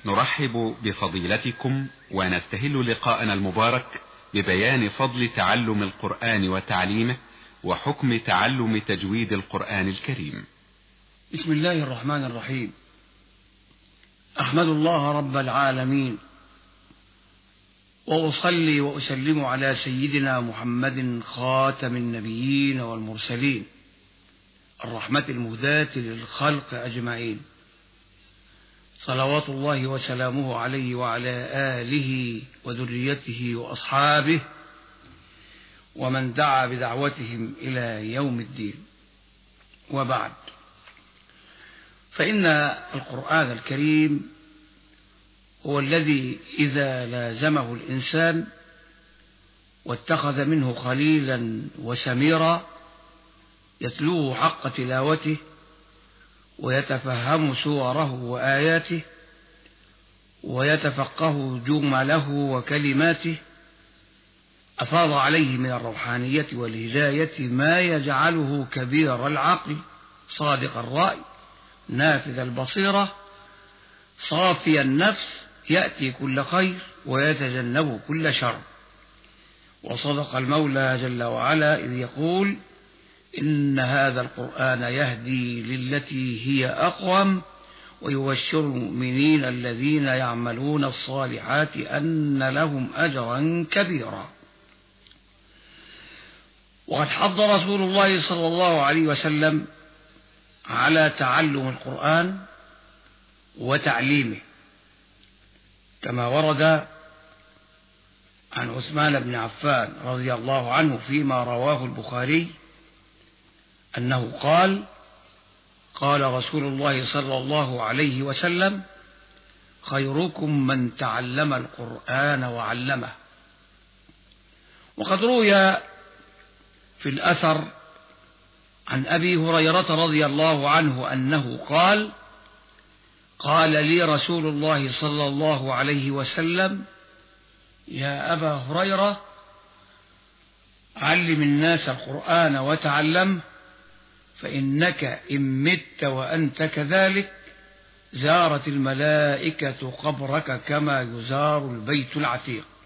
نرحب بفضيلتكم ونستهل لقاءنا المبارك ببيان فضل تعلم القرآن وتعليمه وحكم تعلم تجويد القرآن الكريم. بسم الله الرحمن الرحيم. أحمد الله رب العالمين، وأصلي وأسلم على سيدنا محمد خاتم النبيين والمرسلين، الرحمة المهداة للخلق أجمعين، صلوات الله وسلامه عليه وعلى آله وذريته وأصحابه ومن دعا بدعوتهم إلى يوم الدين. وبعد، فإن القرآن الكريم هو الذي إذا لازمه الإنسان واتخذ منه خليلا وسميرا يتلوه حق تلاوته ويتفهم سوره وآياته ويتفقه جمله وكلماته، أفاض عليه من الروحانية والهداية ما يجعله كبير العقل صادق الرأي نافذ البصيرة صافي النفس، يأتي كل خير ويتجنب كل شر. وصدق المولى جل وعلا إذ يقول: إن هذا القرآن يهدي للتي هي أقوم ويبشر المؤمنين الذين يعملون الصالحات أن لهم أجرا كبيرا. وقد حض رسول الله صلى الله عليه وسلم على تعلم القرآن وتعليمه، كما ورد عن عثمان بن عفان رضي الله عنه فيما رواه البخاري أنه قال: قال رسول الله صلى الله عليه وسلم: خيركم من تعلم القرآن وعلمه. وقد روي في الأثر عن أبي هريرة رضي الله عنه أنه قال: قال لي رسول الله صلى الله عليه وسلم: يا أبا هريرة، علم الناس القرآن وتعلمه، فإنك إن مت وأنت كذلك زارت الملائكة قبرك كما يزار البيت العتيق.